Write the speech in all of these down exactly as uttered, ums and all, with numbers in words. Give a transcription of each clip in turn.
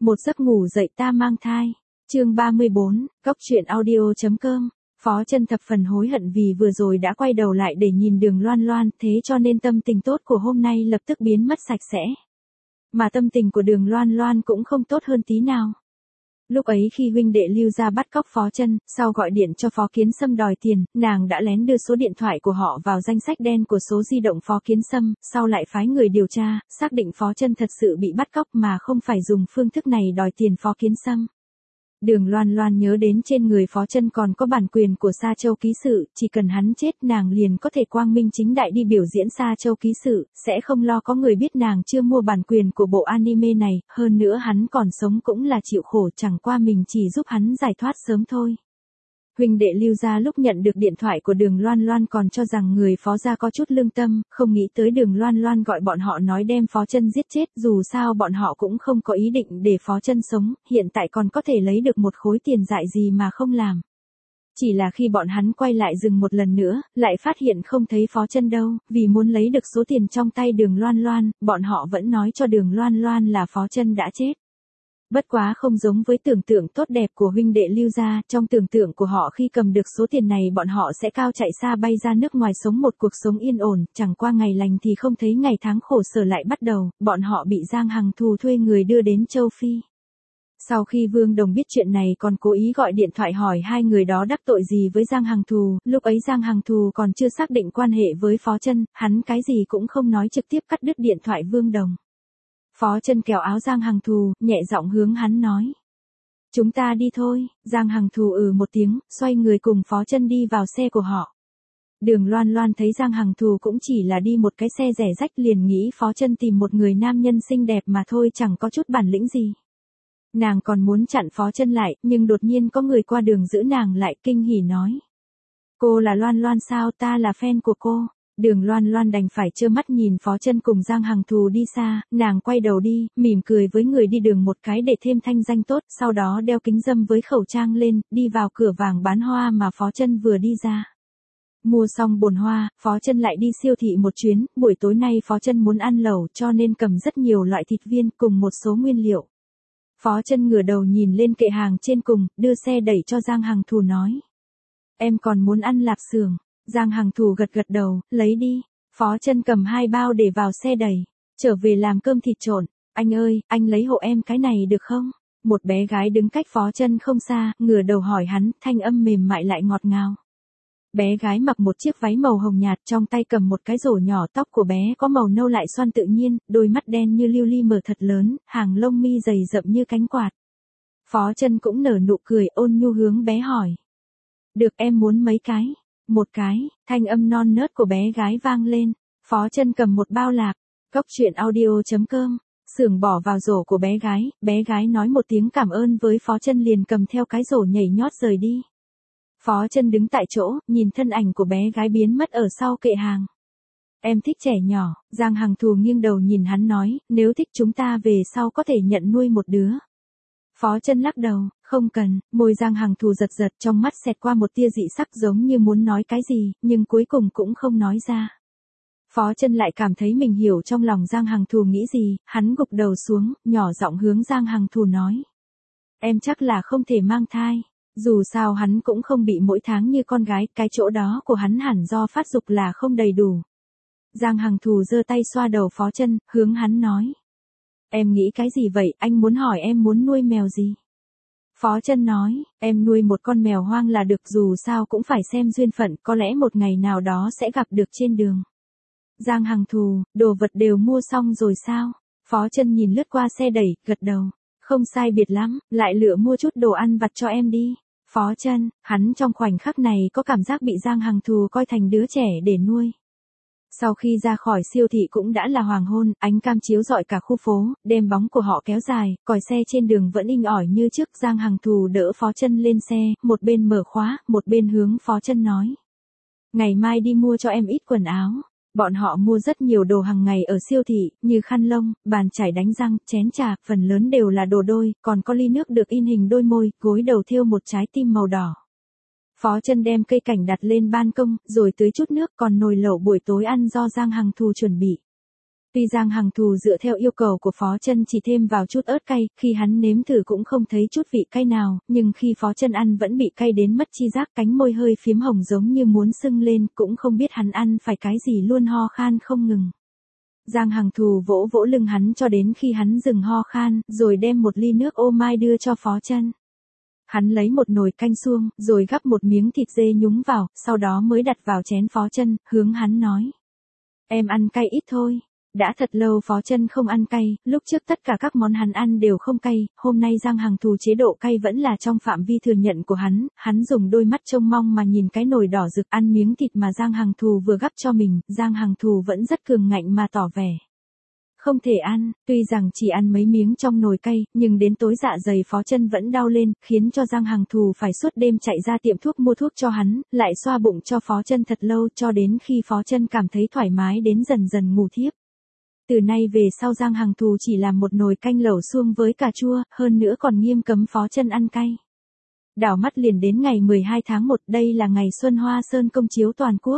Một giấc ngủ dậy ta mang thai. Chương ba mươi bốn, Cốc truyện audio.com. Phó Chân thập phần hối hận vì vừa rồi đã quay đầu lại để nhìn Đường Loan Loan, thế cho nên tâm tình tốt của hôm nay lập tức biến mất sạch sẽ. Mà tâm tình của Đường Loan Loan cũng không tốt hơn tí nào. Lúc ấy khi huynh đệ Lưu gia bắt cóc Phó Chân, sau gọi điện cho Phó Kiến Sâm đòi tiền, nàng đã lén đưa số điện thoại của họ vào danh sách đen của số di động Phó Kiến Sâm, sau lại phái người điều tra, xác định Phó Chân thật sự bị bắt cóc mà không phải dùng phương thức này đòi tiền Phó Kiến Sâm. Đường Loan Loan nhớ đến trên người Phó Chân còn có bản quyền của Sa Châu ký sự, chỉ cần hắn chết nàng liền có thể quang minh chính đại đi biểu diễn Sa Châu ký sự, sẽ không lo có người biết nàng chưa mua bản quyền của bộ anime này, hơn nữa hắn còn sống cũng là chịu khổ, chẳng qua mình chỉ giúp hắn giải thoát sớm thôi. Huynh đệ Lưu gia lúc nhận được điện thoại của Đường Loan Loan còn cho rằng người Phó gia có chút lương tâm, không nghĩ tới Đường Loan Loan gọi bọn họ nói đem Phó Chân giết chết, dù sao bọn họ cũng không có ý định để Phó Chân sống, hiện tại còn có thể lấy được một khối tiền dại gì mà không làm. Chỉ là khi bọn hắn quay lại rừng một lần nữa, lại phát hiện không thấy Phó Chân đâu, vì muốn lấy được số tiền trong tay Đường Loan Loan, bọn họ vẫn nói cho Đường Loan Loan là Phó Chân đã chết. Bất quá không giống với tưởng tượng tốt đẹp của huynh đệ Lưu gia, trong tưởng tượng của họ khi cầm được số tiền này bọn họ sẽ cao chạy xa bay ra nước ngoài sống một cuộc sống yên ổn, chẳng qua ngày lành thì không thấy ngày tháng khổ sở lại bắt đầu, bọn họ bị Giang Hằng Thù thuê người đưa đến châu Phi. Sau khi Vương Đồng biết chuyện này còn cố ý gọi điện thoại hỏi hai người đó đắc tội gì với Giang Hằng Thù, lúc ấy Giang Hằng Thù còn chưa xác định quan hệ với Phó Chân, hắn cái gì cũng không nói trực tiếp cắt đứt điện thoại Vương Đồng. Phó Chân kéo áo Giang Hằng Thù, nhẹ giọng hướng hắn nói. Chúng ta đi thôi, Giang Hằng Thù ừ một tiếng, xoay người cùng Phó Chân đi vào xe của họ. Đường Loan Loan thấy Giang Hằng Thù cũng chỉ là đi một cái xe rẻ rách liền nghĩ Phó Chân tìm một người nam nhân xinh đẹp mà thôi chẳng có chút bản lĩnh gì. Nàng còn muốn chặn Phó Chân lại, nhưng đột nhiên có người qua đường giữ nàng lại kinh hỉ nói. Cô là Loan Loan sao, ta là fan của cô. Đường Loan Loan đành phải trơ mắt nhìn Phó Chân cùng Giang Hằng Thù đi xa, nàng quay đầu đi, mỉm cười với người đi đường một cái để thêm thanh danh tốt, sau đó đeo kính râm với khẩu trang lên, đi vào cửa vàng bán hoa mà Phó Chân vừa đi ra. Mua xong bồn hoa, Phó Chân lại đi siêu thị một chuyến, buổi tối nay Phó Chân muốn ăn lẩu cho nên cầm rất nhiều loại thịt viên cùng một số nguyên liệu. Phó Chân ngửa đầu nhìn lên kệ hàng trên cùng, đưa xe đẩy cho Giang Hằng Thù nói. Em còn muốn ăn lạp xưởng. Giang Hằng Thù gật gật đầu, lấy đi. Phó Chân cầm hai bao để vào xe đẩy. Trở về làm cơm thịt trộn. Anh ơi, anh lấy hộ em cái này được không? Một bé gái đứng cách Phó Chân không xa, ngửa đầu hỏi hắn, thanh âm mềm mại lại ngọt ngào. Bé gái mặc một chiếc váy màu hồng nhạt, trong tay cầm một cái rổ nhỏ, tóc của bé có màu nâu lại xoăn tự nhiên, đôi mắt đen như lưu ly mở thật lớn, hàng lông mi dày rậm như cánh quạt. Phó Chân cũng nở nụ cười ôn nhu hướng bé hỏi. Được, em muốn mấy cái? Một cái, thanh âm non nớt của bé gái vang lên. Phó Chân cầm một bao lạc. Cốc truyện audio.com. Sưởng bỏ vào rổ của bé gái, bé gái nói một tiếng cảm ơn với Phó Chân liền cầm theo cái rổ nhảy nhót rời đi. Phó Chân đứng tại chỗ, nhìn thân ảnh của bé gái biến mất ở sau kệ hàng. Em thích trẻ nhỏ, Giang Hằng Thù nghiêng đầu nhìn hắn nói, nếu thích chúng ta về sau có thể nhận nuôi một đứa. Phó Chân lắc đầu, không cần, môi Giang Hằng Thù giật giật trong mắt xẹt qua một tia dị sắc giống như muốn nói cái gì, nhưng cuối cùng cũng không nói ra. Phó Chân lại cảm thấy mình hiểu trong lòng Giang Hằng Thù nghĩ gì, hắn gục đầu xuống, nhỏ giọng hướng Giang Hằng Thù nói. Em chắc là không thể mang thai, dù sao hắn cũng không bị mỗi tháng như con gái, cái chỗ đó của hắn hẳn do phát dục là không đầy đủ. Giang Hằng Thù giơ tay xoa đầu Phó Chân, hướng hắn nói. Em nghĩ cái gì vậy, anh muốn hỏi em muốn nuôi mèo gì? Phó Chân nói, em nuôi một con mèo hoang là được, dù sao cũng phải xem duyên phận, có lẽ một ngày nào đó sẽ gặp được trên đường. Giang Hằng Thù, đồ vật đều mua xong rồi sao? Phó Chân nhìn lướt qua xe đẩy, gật đầu. Không sai biệt lắm, lại lựa mua chút đồ ăn vặt cho em đi. Phó Chân, hắn trong khoảnh khắc này có cảm giác bị Giang Hằng Thù coi thành đứa trẻ để nuôi. Sau khi ra khỏi siêu thị cũng đã là hoàng hôn, ánh cam chiếu rọi cả khu phố, đêm bóng của họ kéo dài, còi xe trên đường vẫn inh ỏi như trước. Giang Hằng Thù đỡ Phó Chân lên xe, một bên mở khóa, một bên hướng Phó Chân nói. Ngày mai đi mua cho em ít quần áo. Bọn họ mua rất nhiều đồ hàng ngày ở siêu thị, như khăn lông, bàn chải đánh răng, chén trà, phần lớn đều là đồ đôi, còn có ly nước được in hình đôi môi, gối đầu thêu một trái tim màu đỏ. Phó Chân đem cây cảnh đặt lên ban công, rồi tưới chút nước, còn nồi lẩu buổi tối ăn do Giang Hằng Thù chuẩn bị. Tuy Giang Hằng Thù dựa theo yêu cầu của Phó Chân chỉ thêm vào chút ớt cay, khi hắn nếm thử cũng không thấy chút vị cay nào, nhưng khi Phó Chân ăn vẫn bị cay đến mất chi giác, cánh môi hơi phiếm hồng giống như muốn sưng lên, cũng không biết hắn ăn phải cái gì luôn ho khan không ngừng. Giang Hằng Thù vỗ vỗ lưng hắn cho đến khi hắn dừng ho khan, rồi đem một ly nước ô mai đưa cho Phó Chân. Hắn lấy một nồi canh suông, rồi gắp một miếng thịt dê nhúng vào, sau đó mới đặt vào chén Phó Chân, hướng hắn nói. Em ăn cay ít thôi. Đã thật lâu Phó Chân không ăn cay, lúc trước tất cả các món hắn ăn đều không cay, hôm nay Giang Hằng Thù chế độ cay vẫn là trong phạm vi thừa nhận của hắn, hắn dùng đôi mắt trông mong mà nhìn cái nồi đỏ rực ăn miếng thịt mà Giang Hằng Thù vừa gắp cho mình, Giang Hằng Thù vẫn rất cường ngạnh mà tỏ vẻ. Không thể ăn, tuy rằng chỉ ăn mấy miếng trong nồi cay, nhưng đến tối dạ dày Phó Chân vẫn đau lên, khiến cho Giang Hằng Thù phải suốt đêm chạy ra tiệm thuốc mua thuốc cho hắn, lại xoa bụng cho Phó Chân thật lâu cho đến khi Phó Chân cảm thấy thoải mái đến dần dần ngủ thiếp. Từ nay về sau Giang Hằng Thù chỉ làm một nồi canh lẩu suông với cà chua, hơn nữa còn nghiêm cấm Phó Chân ăn cay. Đảo mắt liền đến ngày mười hai tháng một, đây là ngày Xuân Hoa Sơn công chiếu toàn quốc.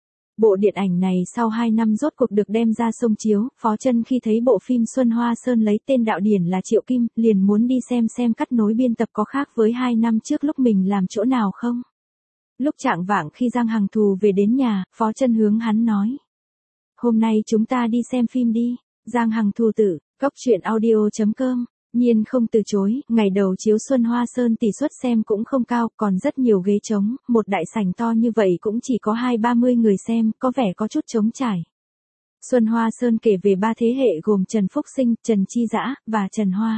Bộ điện ảnh này sau hai năm rốt cuộc được đem ra sông chiếu, Phó Chân khi thấy bộ phim Xuân Hoa Sơn lấy tên đạo điển là Triệu Kim, liền muốn đi xem xem cắt nối biên tập có khác với hai năm trước lúc mình làm chỗ nào không. Lúc chạng vạng khi Giang Hằng Thù về đến nhà, Phó Chân hướng hắn nói. Hôm nay chúng ta đi xem phim đi. Giang Hằng Thù tử, cốc truyện audio chấm com. Nhiên không từ chối, ngày đầu chiếu Xuân Hoa Sơn tỷ suất xem cũng không cao, còn rất nhiều ghế trống, một đại sảnh to như vậy cũng chỉ có hai ba mươi người xem, có vẻ có chút trống trải. Xuân Hoa Sơn kể về ba thế hệ gồm Trần Phúc Sinh, Trần Chi Dã, và Trần Hoa.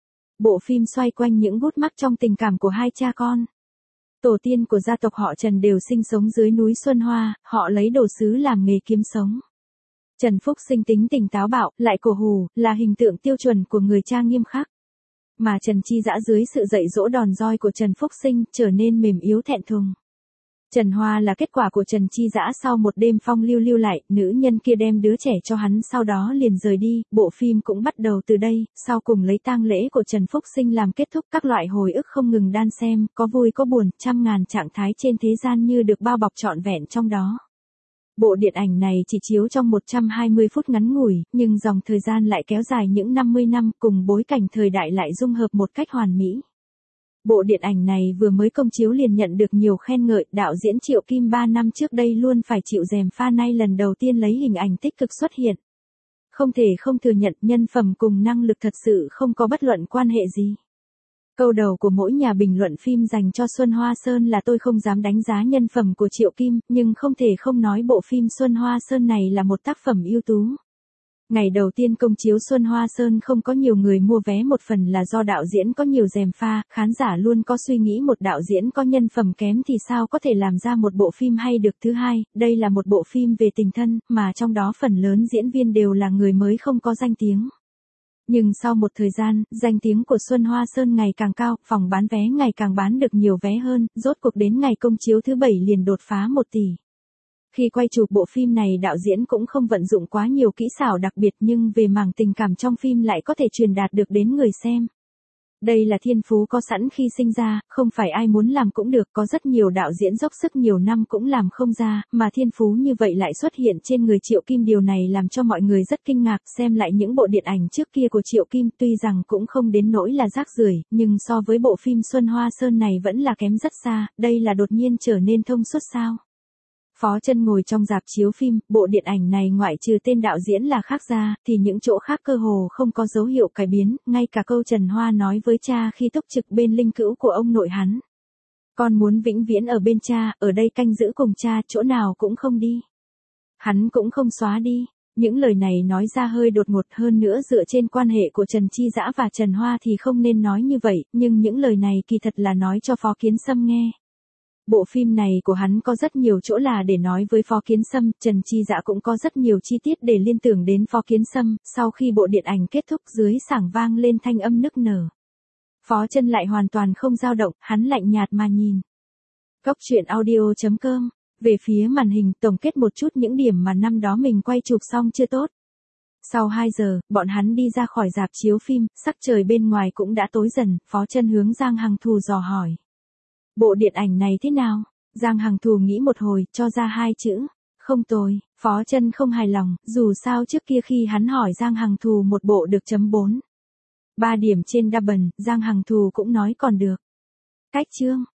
Bộ phim xoay quanh những gút mắc trong tình cảm của hai cha con. Tổ tiên của gia tộc họ Trần đều sinh sống dưới núi Xuân Hoa, họ lấy đồ sứ làm nghề kiếm sống. Trần Phúc Sinh tính tình táo bạo, lại cổ hủ, là hình tượng tiêu chuẩn của người cha nghiêm khắc. Mà Trần Chi Dã dưới sự dạy dỗ đòn roi của Trần Phúc Sinh trở nên mềm yếu thẹn thùng. Trần Hoa là kết quả của Trần Chi Dã sau một đêm phong lưu lưu lại, nữ nhân kia đem đứa trẻ cho hắn sau đó liền rời đi, bộ phim cũng bắt đầu từ đây, sau cùng lấy tang lễ của Trần Phúc Sinh làm kết thúc, các loại hồi ức không ngừng đan xen, có vui có buồn, trăm ngàn trạng thái trên thế gian như được bao bọc trọn vẹn trong đó. Bộ điện ảnh này chỉ chiếu trong một trăm hai mươi phút ngắn ngủi, nhưng dòng thời gian lại kéo dài những năm mươi năm, cùng bối cảnh thời đại lại dung hợp một cách hoàn mỹ. Bộ điện ảnh này vừa mới công chiếu liền nhận được nhiều khen ngợi, đạo diễn Triệu Kim ba năm trước đây luôn phải chịu rèm pha, nay lần đầu tiên lấy hình ảnh tích cực xuất hiện. Không thể không thừa nhận nhân phẩm cùng năng lực thật sự không có bất luận quan hệ gì. Câu đầu của mỗi nhà bình luận phim dành cho Xuân Hoa Sơn là tôi không dám đánh giá nhân phẩm của Triệu Kim, nhưng không thể không nói bộ phim Xuân Hoa Sơn này là một tác phẩm ưu tú. Ngày đầu tiên công chiếu Xuân Hoa Sơn không có nhiều người mua vé, một phần là do đạo diễn có nhiều rèm pha, khán giả luôn có suy nghĩ một đạo diễn có nhân phẩm kém thì sao có thể làm ra một bộ phim hay được. Thứ hai, đây là một bộ phim về tình thân, mà trong đó phần lớn diễn viên đều là người mới không có danh tiếng. Nhưng sau một thời gian, danh tiếng của Xuân Hoa Sơn ngày càng cao, phòng bán vé ngày càng bán được nhiều vé hơn, rốt cuộc đến ngày công chiếu thứ bảy liền đột phá một tỷ. Khi quay chụp bộ phim này đạo diễn cũng không vận dụng quá nhiều kỹ xảo đặc biệt, nhưng về mảng tình cảm trong phim lại có thể truyền đạt được đến người xem. Đây là thiên phú có sẵn khi sinh ra, không phải ai muốn làm cũng được, có rất nhiều đạo diễn dốc sức nhiều năm cũng làm không ra, mà thiên phú như vậy lại xuất hiện trên người Triệu Kim, điều này làm cho mọi người rất kinh ngạc. Xem lại những bộ điện ảnh trước kia của Triệu Kim, tuy rằng cũng không đến nỗi là rác rưởi, nhưng so với bộ phim Xuân Hoa Sơn này vẫn là kém rất xa, đây là đột nhiên trở nên thông suốt sao? Phó Chân ngồi trong rạp chiếu phim, bộ điện ảnh này ngoại trừ tên đạo diễn là khác ra, thì những chỗ khác cơ hồ không có dấu hiệu cải biến, ngay cả câu Trần Hoa nói với cha khi túc trực bên linh cữu của ông nội hắn. Con muốn vĩnh viễn ở bên cha, ở đây canh giữ cùng cha, chỗ nào cũng không đi. Hắn cũng không xóa đi. Những lời này nói ra hơi đột ngột, hơn nữa dựa trên quan hệ của Trần Chi Dã và Trần Hoa thì không nên nói như vậy, nhưng những lời này kỳ thật là nói cho Phó Kiến Sâm nghe. Bộ phim này của hắn có rất nhiều chỗ là để nói với Phó Kiến Sâm, Trần Chi Dã cũng có rất nhiều chi tiết để liên tưởng đến Phó Kiến Sâm. Sau khi bộ điện ảnh kết thúc, dưới sảng vang lên thanh âm nức nở. Phó Chân lại hoàn toàn không dao động, hắn lạnh nhạt mà nhìn. Cốc truyện audio chấm com. Về phía màn hình tổng kết một chút những điểm mà năm đó mình quay chụp xong chưa tốt. Sau hai giờ, bọn hắn đi ra khỏi rạp chiếu phim, sắc trời bên ngoài cũng đã tối dần, Phó Chân hướng Giang Hằng Thù dò hỏi. Bộ điện ảnh này thế nào? Giang Hằng Thù nghĩ một hồi, cho ra hai chữ. Không tồi. Phó Chân không hài lòng, dù sao trước kia khi hắn hỏi Giang Hằng Thù một bộ được chấm bốn ba điểm trên Double, Giang Hằng Thù cũng nói còn được. Cách chương